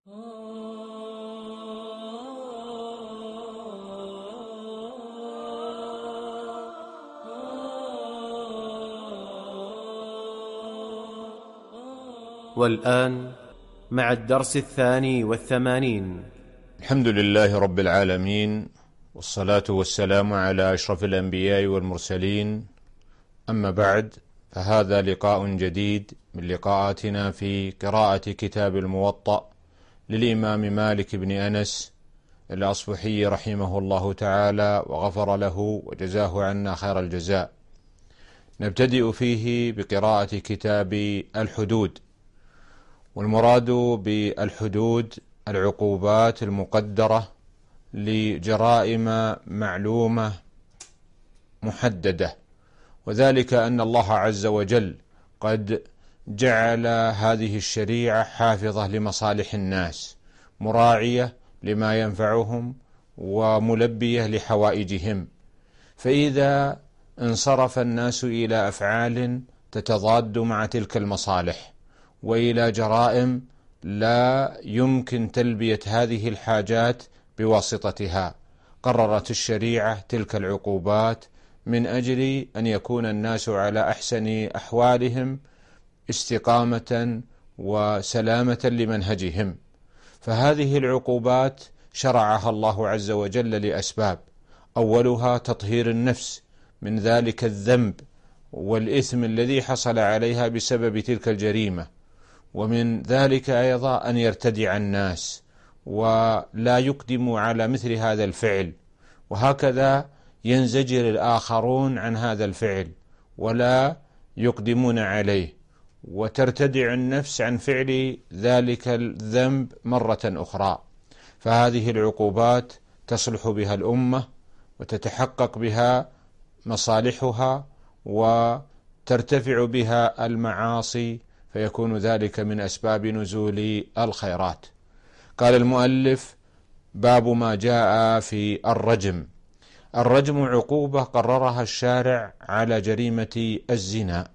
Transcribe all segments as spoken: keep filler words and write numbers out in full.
والآن مع الدرس الثاني والثمانين. الحمد لله رب العالمين، والصلاة والسلام على أشرف الأنبياء والمرسلين، أما بعد، فهذا لقاء جديد من لقاءاتنا في قراءة كتاب الموطأ للإمام مالك بن أنس الأصبحي رحمه الله تعالى وغفر له وجزاه عنا خير الجزاء. نبتدئ فيه بقراءة كتاب الحدود، والمراد بالحدود العقوبات المقدرة لجرائم معلومة محددة، وذلك أن الله عز وجل قد جعل هذه الشريعة حافظة لمصالح الناس، مراعية لما ينفعهم وملبية لحوائجهم. فإذا انصرف الناس إلى أفعال تتضاد مع تلك المصالح وإلى جرائم لا يمكن تلبية هذه الحاجات بواسطتها، قررت الشريعة تلك العقوبات من أجل أن يكون الناس على أحسن أحوالهم استقامة وسلامة لمنهجهم. فهذه العقوبات شرعها الله عز وجل لأسباب، أولها تطهير النفس من ذلك الذنب والإثم الذي حصل عليها بسبب تلك الجريمة، ومن ذلك أيضا أن يرتدع الناس ولا يقدموا على مثل هذا الفعل، وهكذا ينزجر الآخرون عن هذا الفعل ولا يقدمون عليه، وترتدع النفس عن فعل ذلك الذنب مرة أخرى. فهذه العقوبات تصلح بها الأمة وتتحقق بها مصالحها وترتفع بها المعاصي، فيكون ذلك من أسباب نزول الخيرات. قال المؤلف: باب ما جاء في الرجم. الرجم عقوبة قررها الشارع على جريمة الزنا،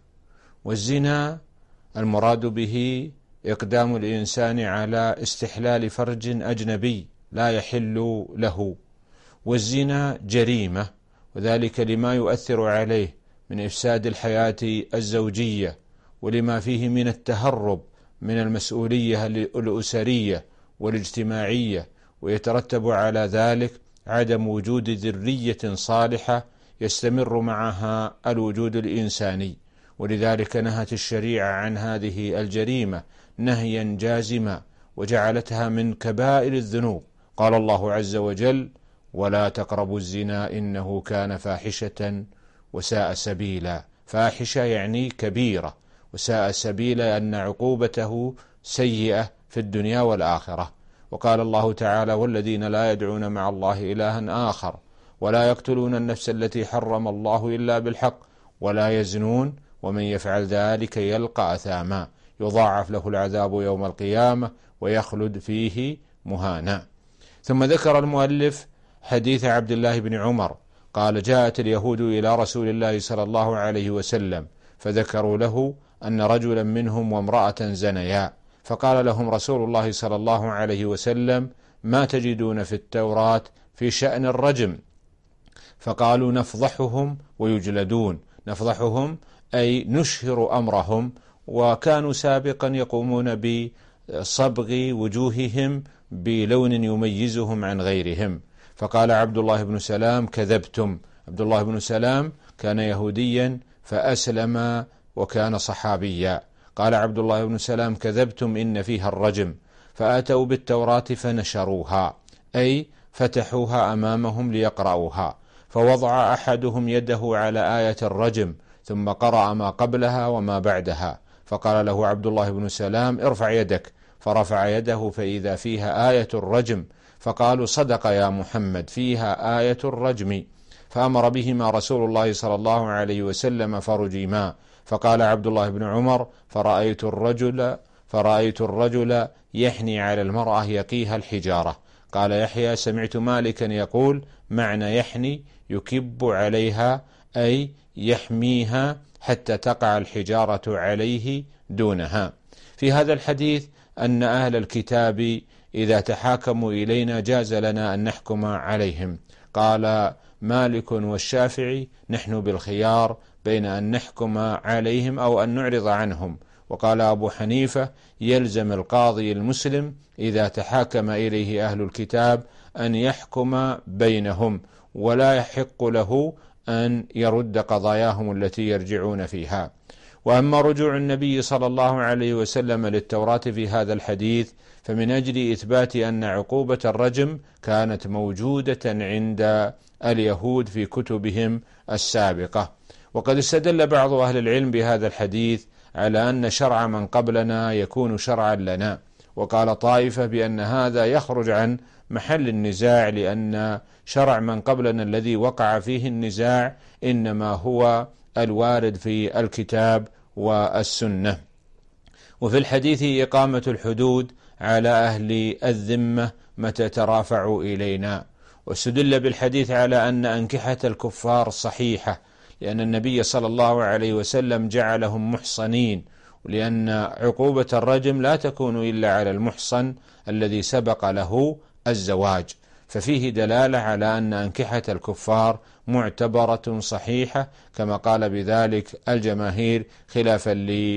والزنا المراد به إقدام الإنسان على استحلال فرج أجنبي لا يحل له، والزنا جريمة، وذلك لما يؤثر عليه من إفساد الحياة الزوجية، ولما فيه من التهرب من المسؤولية الأسرية والاجتماعية، ويترتب على ذلك عدم وجود ذرية صالحة يستمر معها الوجود الإنساني. ولذلك نهت الشريعة عن هذه الجريمة نهيا جازما، وجعلتها من كبائر الذنوب. قال الله عز وجل: ولا تقربوا الزنا إنه كان فاحشة وساء سبيلا. فاحشة يعني كبيرة، وساء سبيلا أن عقوبته سيئة في الدنيا والآخرة. وقال الله تعالى: والذين لا يدعون مع الله إلها آخر ولا يقتلون النفس التي حرم الله إلا بالحق ولا يزنون ومن يفعل ذلك يلقى أثاما يضاعف له العذاب يوم القيامة ويخلد فيه مهانا. ثم ذكر المؤلف حديث عبد الله بن عمر قال: جاءت اليهود إلى رسول الله صلى الله عليه وسلم فذكروا له أن رجلا منهم وامرأة زنيا، فقال لهم رسول الله صلى الله عليه وسلم: ما تجدون في التوراة في شأن الرجم؟ فقالوا: نفضحهم ويجلدون. نفضحهم أي نشهر أمرهم، وكانوا سابقا يقومون بصبغ وجوههم بلون يميزهم عن غيرهم. فقال عبد الله بن سلام: كذبتم. عبد الله بن سلام كان يهوديا فأسلم وكان صحابيا. قال عبد الله بن سلام: كذبتم، إن فيها الرجم. فأتوا بالتوراة فنشروها، أي فتحوها أمامهم ليقرأوها، فوضع أحدهم يده على آية الرجم ثم قرأ ما قبلها وما بعدها، فقال له عبد الله بن سلام: ارفع يدك. فرفع يده فإذا فيها آية الرجم، فقالوا: صدق يا محمد، فيها آية الرجم. فأمر بهما رسول الله صلى الله عليه وسلم فرجما. فقال عبد الله بن عمر: فرأيت الرجل فرأيت الرجل يحني على المرأة يقيها الحجارة. قال يحيى: سمعت مالكا يقول: معنى يحني يكب عليها، أي يحميها حتى تقع الحجارة عليه دونها. في هذا الحديث أن أهل الكتاب إذا تحاكموا إلينا جاز لنا أن نحكم عليهم. قال مالك والشافعي نحن بالخيار بين أن نحكم عليهم أو أن نعرض عنهم. وقال أبو حنيفة يلزم القاضي المسلم إذا تحاكم إليه أهل الكتاب أن يحكم بينهم، ولا يحق له أن يرد قضاياهم التي يرجعون فيها. وأما رجوع النبي صلى الله عليه وسلم للتوراة في هذا الحديث فمن أجل إثبات أن عقوبة الرجم كانت موجودة عند اليهود في كتبهم السابقة. وقد استدل بعض أهل العلم بهذا الحديث على أن شرع من قبلنا يكون شرعا لنا، وقال طائفة بأن هذا يخرج عن محل النزاع، لأن شرع من قبلنا الذي وقع فيه النزاع إنما هو الوارد في الكتاب والسنة. وفي الحديث إقامة الحدود على أهل الذمة متى ترافعوا إلينا. واستدل بالحديث على أن أنكحة الكفار صحيحة، لأن النبي صلى الله عليه وسلم جعلهم محصنين، ولأن عقوبة الرجم لا تكون إلا على المحصن الذي سبق له الزواج، ففيه دلالة على أن أنكحة الكفار معتبرة صحيحة كما قال بذلك الجماهير خلافا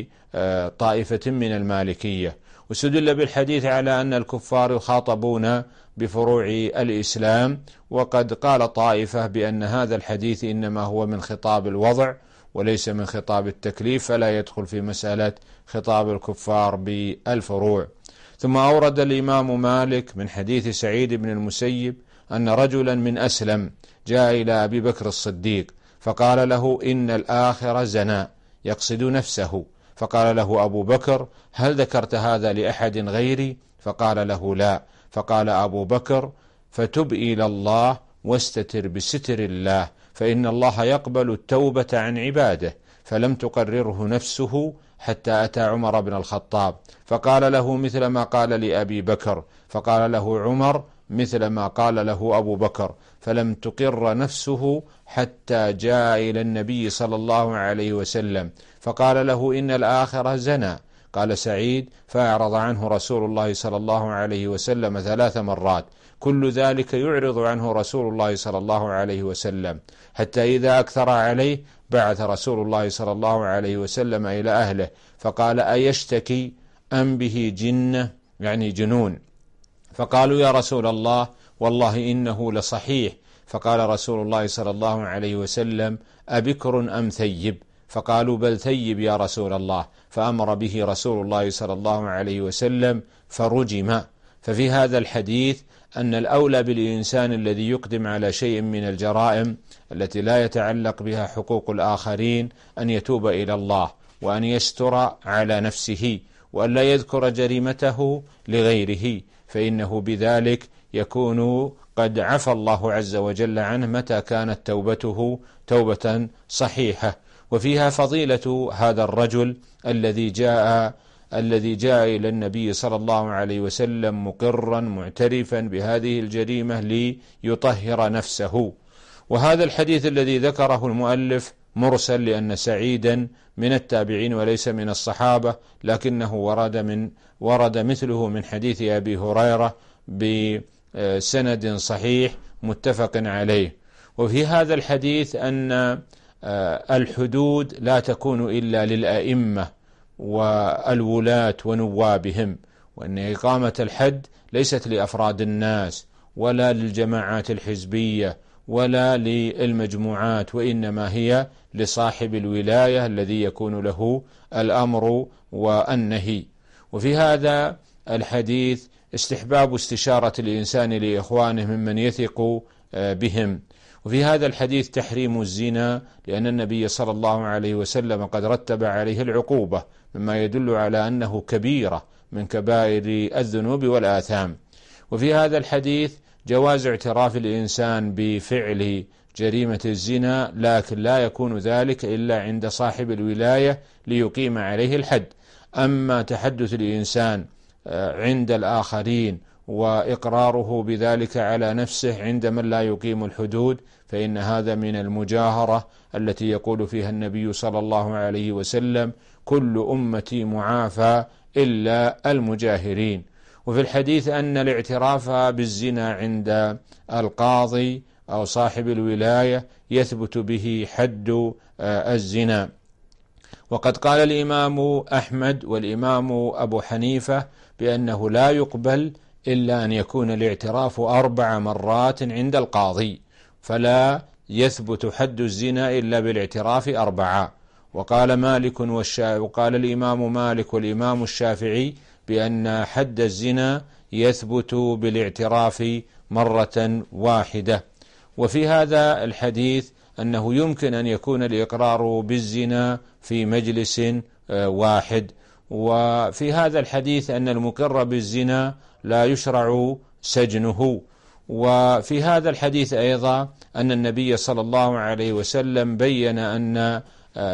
لطائفة من المالكية. واستدل بالحديث على أن الكفار يخاطبون بفروع الإسلام، وقد قال طائفة بأن هذا الحديث إنما هو من خطاب الوضع وليس من خطاب التكليف، فلا يدخل في مسألة خطاب الكفار بالفروع. ثم أورد الإمام مالك من حديث سعيد بن المسيب أن رجلا من أسلم جاء إلى أبي بكر الصديق فقال له إن الآخر زنا، يقصد نفسه، فقال له أبو بكر هل ذكرت هذا لأحد غيري؟ فقال له لا. فقال أبو بكر فتب إلى الله واستتر بستر الله، فإن الله يقبل التوبة عن عباده، فلم تقرره نفسه حتى أتى عمر بن الخطاب فقال له مثل ما قال لأبي بكر، فقال له عمر مثل ما قال له أبو بكر، فلم تقر نفسه حتى جاء إلى النبي صلى الله عليه وسلم فقال له إن الآخر زنا. قال سعيد فأعرض عنه رسول الله صلى الله عليه وسلم ثلاث مرات، كل ذلك يعرض عنه رسول الله صلى الله عليه وسلم، حتى إذا أكثر عليه بعث رسول الله صلى الله عليه وسلم إلى أهله فقال أيشتكي أم به جنة، يعني جنون؟ فقالوا يا رسول الله والله إنه لصحيح. فقال رسول الله صلى الله عليه وسلم أبكر أم ثيب؟ فقالوا بل ثيب يا رسول الله، فأمر به رسول الله صلى الله عليه وسلم فرجم. ففي هذا الحديث أن الأولى بالإنسان الذي يقدم على شيء من الجرائم التي لا يتعلق بها حقوق الآخرين أن يتوب إلى الله، وأن يستر على نفسه، وأن لا يذكر جريمته لغيره، فإنه بذلك يكون قد عفى الله عز وجل عنه متى كانت توبته توبة صحيحة. وفيها فضيلة هذا الرجل الذي جاء الذي جاء إلى النبي صلى الله عليه وسلم مقرا معترفا بهذه الجريمة ليطهر نفسه. وهذا الحديث الذي ذكره المؤلف مرسل، لأن سعيدا من التابعين وليس من الصحابة، لكنه ورد من ورد مثله من حديث أبي هريرة بسند صحيح متفق عليه. وفي هذا الحديث أن الحدود لا تكون إلا للأئمة والولاة ونوابهم، وأن إقامة الحد ليست لأفراد الناس ولا للجماعات الحزبية ولا للمجموعات، وإنما هي لصاحب الولاية الذي يكون له الأمر والنهي. وفي هذا الحديث استحباب استشارة الإنسان لإخوانه ممن يثق بهم. وفي هذا الحديث تحريم الزنا، لأن النبي صلى الله عليه وسلم قد رتب عليه العقوبة، مما يدل على أنه كبيرة من كبائر الذنوب والآثام. وفي هذا الحديث جواز اعتراف الإنسان بفعل جريمة الزنا، لكن لا يكون ذلك إلا عند صاحب الولاية ليقيم عليه الحد. أما تحدث الإنسان عند الآخرين وإقراره بذلك على نفسه عند من لا يقيم الحدود، فإن هذا من المجاهرة التي يقول فيها النبي صلى الله عليه وسلم: كل أمتي معافى إلا المجاهرين. وفي الحديث أن الاعتراف بالزنا عند القاضي أو صاحب الولاية يثبت به حد الزنا. وقد قال الإمام أحمد والإمام أبو حنيفة بأنه لا يقبل إلا أن يكون الاعتراف أربع مرات عند القاضي، فلا يثبت حد الزنا إلا بالاعتراف أربعة. وقال مالك والشا... وقال الإمام مالك والإمام الشافعي بأن حد الزنا يثبت بالاعتراف مرة واحدة. وفي هذا الحديث أنه يمكن أن يكون الإقرار بالزنا في مجلس واحد. وفي هذا الحديث أن المقر بالزنا لا يشرع سجنه. وفي هذا الحديث أيضا أن النبي صلى الله عليه وسلم بين أن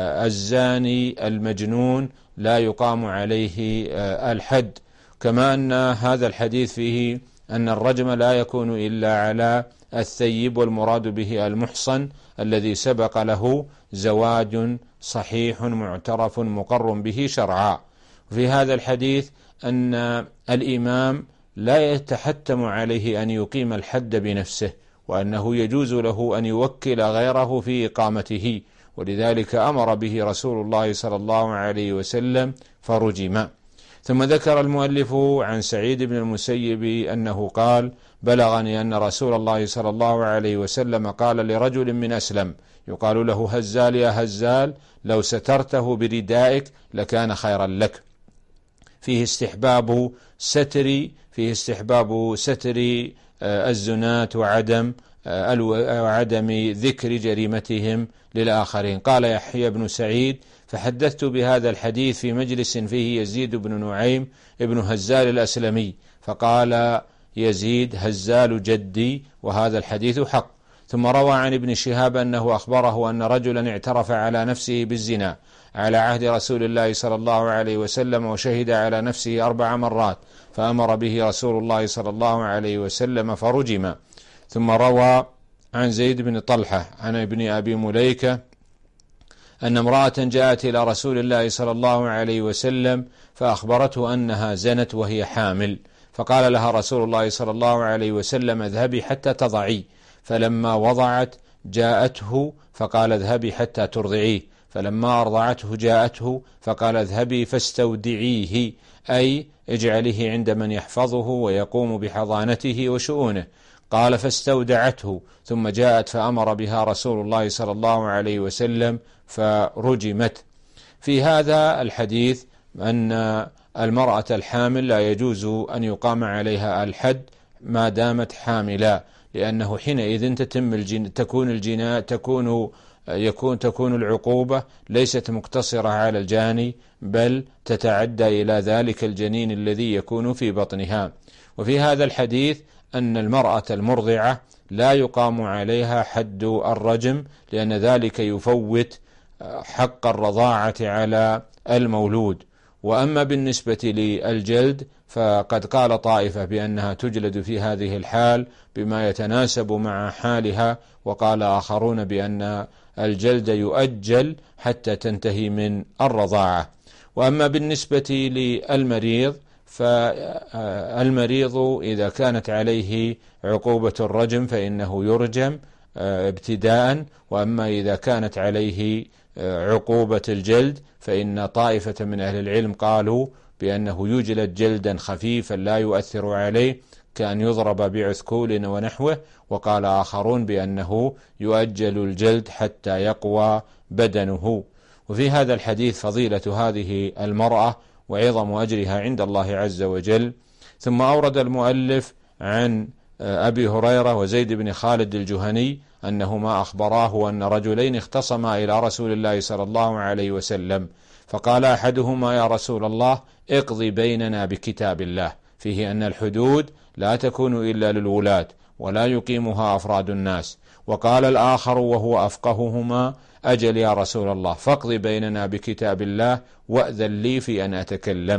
الزاني المجنون لا يقام عليه الحد، كما أن هذا الحديث فيه أن الرجم لا يكون إلا على الثيب، والمراد به المحصن الذي سبق له زواج صحيح معترف مقر به شرعا. وفي هذا الحديث أن الإمام لا يتحتم عليه أن يقيم الحد بنفسه، وأنه يجوز له أن يوكل غيره في إقامته، ولذلك أمر به رسول الله صلى الله عليه وسلم فرجم. ثم ذكر المؤلف عن سعيد بن المسيب أنه قال: بلغني أن رسول الله صلى الله عليه وسلم قال لرجل من أسلم يقال له هزال: يا هزال، لو سترته بردائك لكان خيرا لك. فيه استحباب ستر فيه استحباب ستر الزنات وعدم وعدم ذكر جريمتهم للآخرين. قال يحيى بن سعيد: فحدثت بهذا الحديث في مجلس فيه يزيد بن نعيم ابن هزال الأسلمي، فقال يزيد: هزال جدي، وهذا الحديث حق. ثم روى عن ابن شهاب أنه أخبره أن رجلا اعترف على نفسه بالزنا على عهد رسول الله صلى الله عليه وسلم، وشهد على نفسه أربع مرات، فأمر به رسول الله صلى الله عليه وسلم فرجم. ثم روى عن زيد بن طلحة عن ابن أبي مليكة أن امرأة جاءت إلى رسول الله صلى الله عليه وسلم فأخبرته أنها زنت وهي حامل، فقال لها رسول الله صلى الله عليه وسلم: اذهبي حتى تضعي. فلما وضعت جاءته فقال: اذهبي حتى ترضعيه. فلما أرضعته جاءته فقال: اذهبي فاستودعيه، أي اجعله عند من يحفظه ويقوم بحضانته وشؤونه. قال: فاستودعته، ثم جاءت فأمر بها رسول الله صلى الله عليه وسلم فرجمت. في هذا الحديث أن المرأة الحامل لا يجوز أن يقام عليها الحد ما دامت حاملا، لأنه حينئذ تتم الجن تكون الجناء تكون يكون تكون العقوبة ليست مقتصرة على الجاني، بل تتعدى إلى ذلك الجنين الذي يكون في بطنها. وفي هذا الحديث أن المرأة المرضعة لا يقام عليها حد الرجم، لأن ذلك يفوت حق الرضاعة على المولود. وأما بالنسبة للجلد فقد قال طائفة بأنها تجلد في هذه الحال بما يتناسب مع حالها، وقال آخرون بأن الجلد يؤجل حتى تنتهي من الرضاعة. وأما بالنسبة للمريض فالمريض إذا كانت عليه عقوبة الرجم فإنه يرجم ابتداء، وأما إذا كانت عليه عقوبة الجلد فإن طائفة من أهل العلم قالوا بأنه يجلد جلدا خفيفا لا يؤثر عليه كأن يضرب بعثكول ونحوه، وقال آخرون بأنه يؤجل الجلد حتى يقوى بدنه. وفي هذا الحديث فضيلة هذه المرأة وعظم أجرها عند الله عز وجل. ثم أورد المؤلف عن أبي هريرة وزيد بن خالد الجهني أنهما أخبراه أن رجلين اختصما إلى رسول الله صلى الله عليه وسلم، فقال أحدهما: يا رسول الله، اقضي بيننا بكتاب الله، فيه أن الحدود لا تكون إلا للولاة ولا يقيمها أفراد الناس. وقال الآخر وهو أفقههما: أجل يا رسول الله، فاقضي بيننا بكتاب الله وأذن لي في أن أتكلم.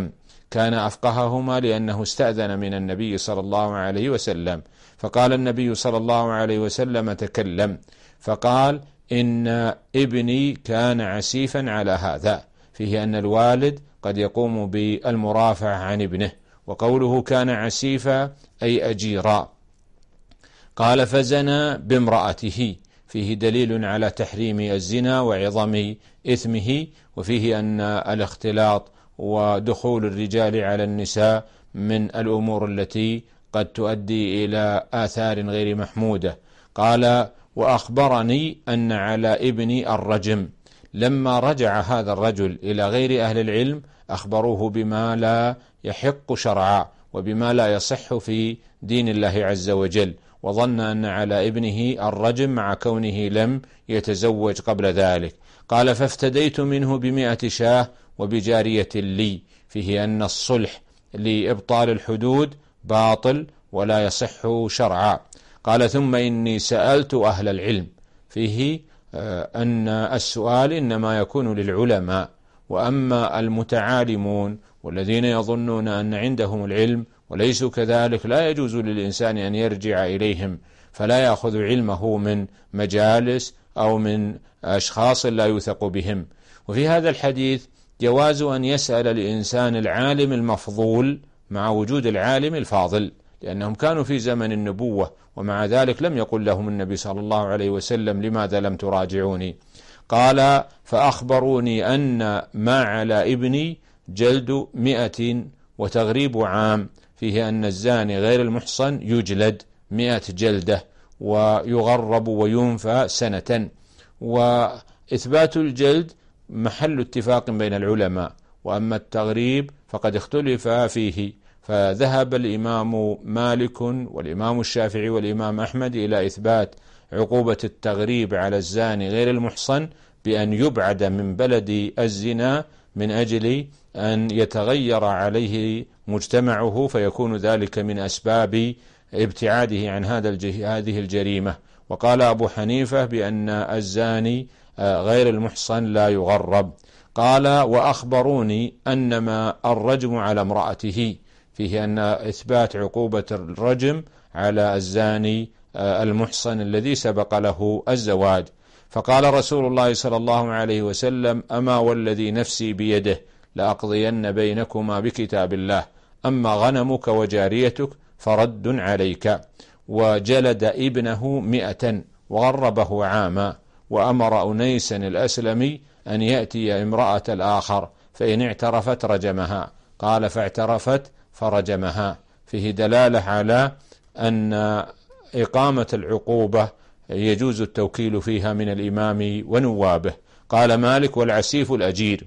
كان أفقههما لأنه استأذن من النبي صلى الله عليه وسلم، فقال النبي صلى الله عليه وسلم: تكلم. فقال: إن ابني كان عسيفا على هذا، فيه أن الوالد قد يقوم بالمرافع عن ابنه، وقوله كان عسيفا أي أجيرا. قال: فزنى بامرأته، فيه دليل على تحريم الزنا وعظم إثمه، وفيه أن الاختلاط ودخول الرجال على النساء من الأمور التي قد تؤدي إلى آثار غير محمودة. قال: وأخبرني أن على ابني الرجم. لما رجع هذا الرجل إلى غير أهل العلم أخبروه بما لا يحق شرعا وبما لا يصح في دين الله عز وجل، وظن أن على ابنه الرجم مع كونه لم يتزوج قبل ذلك. قال: فافتديت منه بمئة شاه وبجارية لي، فيه أن الصلح لإبطال الحدود باطل ولا يصح شرعا. قال: ثم إني سألت أهل العلم، فيه أن السؤال إنما يكون للعلماء، وأما المتعالمون والذين يظنون أن عندهم العلم وليسوا كذلك لا يجوز للإنسان أن يرجع إليهم، فلا يأخذ علمه من مجالس أو من أشخاص لا يوثق بهم. وفي هذا الحديث جواز أن يسأل الإنسان العالم المفضول مع وجود العالم الفاضل، لأنهم كانوا في زمن النبوة، ومع ذلك لم يقل لهم النبي صلى الله عليه وسلم: لماذا لم تراجعوني؟ قال: فأخبروني أن ما على ابني جلد مئة وتغريب عام، فيه أن الزاني غير المحصن يجلد مئة جلدة ويغرب وينفى سنة. وإثبات الجلد محل اتفاق بين العلماء، وأما التغريب فقد اختلف فيه، فذهب الإمام مالك والإمام الشافعي والإمام أحمد إلى إثبات عقوبة التغريب على الزاني غير المحصن بأن يبعد من بلد الزنا من أجل أن يتغير عليه مجتمعه، فيكون ذلك من أسباب ابتعاده عن هذه الجريمة. وقال أبو حنيفة بأن الزاني غير المحصن لا يغرب. قال: وأخبروني أنما الرجم على امرأته، فيه أن إثبات عقوبة الرجم على الزاني المحصن الذي سبق له الزواج. فقال رسول الله صلى الله عليه وسلم: أما والذي نفسي بيده لأقضين بينكما بكتاب الله، أما غنمك وجاريتك فرد عليك. وجلد ابنه مئة وغربه عاما، وأمر أنيسا الأسلمي أن يأتي امرأة الآخر فإن اعترفت رجمها. قال: فاعترفت فرجمها، فيه دلالة على أن إقامة العقوبة يجوز التوكيل فيها من الإمام ونوابه. قال مالك: والعسيف الأجير.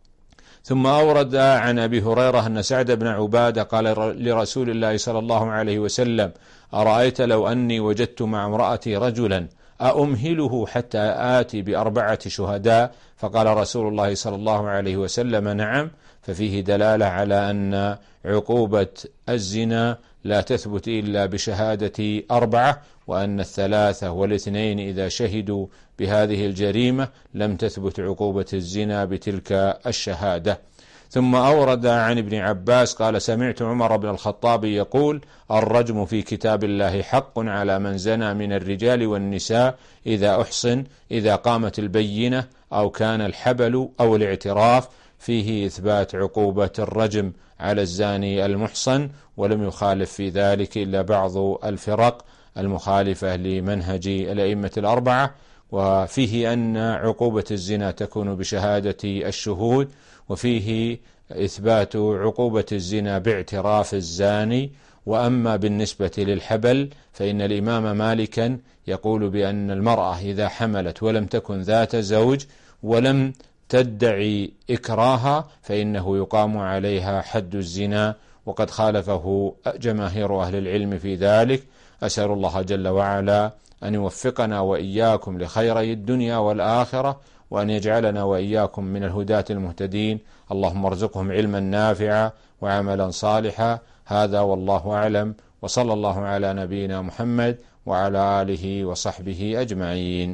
ثم أورد عن أبي هريرة أن سعد بن عبادة قال لرسول الله صلى الله عليه وسلم: أرأيت لو أني وجدت مع امرأتي رجلا أأمهله حتى آتي بأربعة شهداء؟ فقال رسول الله صلى الله عليه وسلم: نعم. ففيه دلالة على أن عقوبة الزنا لا تثبت إلا بشهادة أربعة، وأن الثلاثة والاثنين إذا شهدوا بهذه الجريمة لم تثبت عقوبة الزنا بتلك الشهادة. ثم أورد عن ابن عباس قال: سمعت عمر بن الخطاب يقول: الرجم في كتاب الله حق على من زنى من الرجال والنساء إذا أحصن، إذا قامت البينة أو كان الحبل أو الاعتراف، فيه إثبات عقوبة الرجم على الزاني المحصن، ولم يخالف في ذلك إلا بعض الفرق المخالفة لمنهج الأئمة الأربعة. وفيه أن عقوبة الزنا تكون بشهادة الشهود، وفيه إثبات عقوبة الزنا باعتراف الزاني. وأما بالنسبة للحبل فإن الإمام مالكا يقول بأن المرأة إذا حملت ولم تكن ذات زوج ولم تدعي إكراها فإنه يقام عليها حد الزنا، وقد خالفه جماهير أهل العلم في ذلك. أسأل الله جل وعلا أن يوفقنا وإياكم لخيري الدنيا والآخرة، وأن يجعلنا وإياكم من الهداة المهتدين. اللهم ارزقهم علما نافعا وعملا صالحا. هذا والله أعلم، وصلى الله على نبينا محمد وعلى آله وصحبه أجمعين.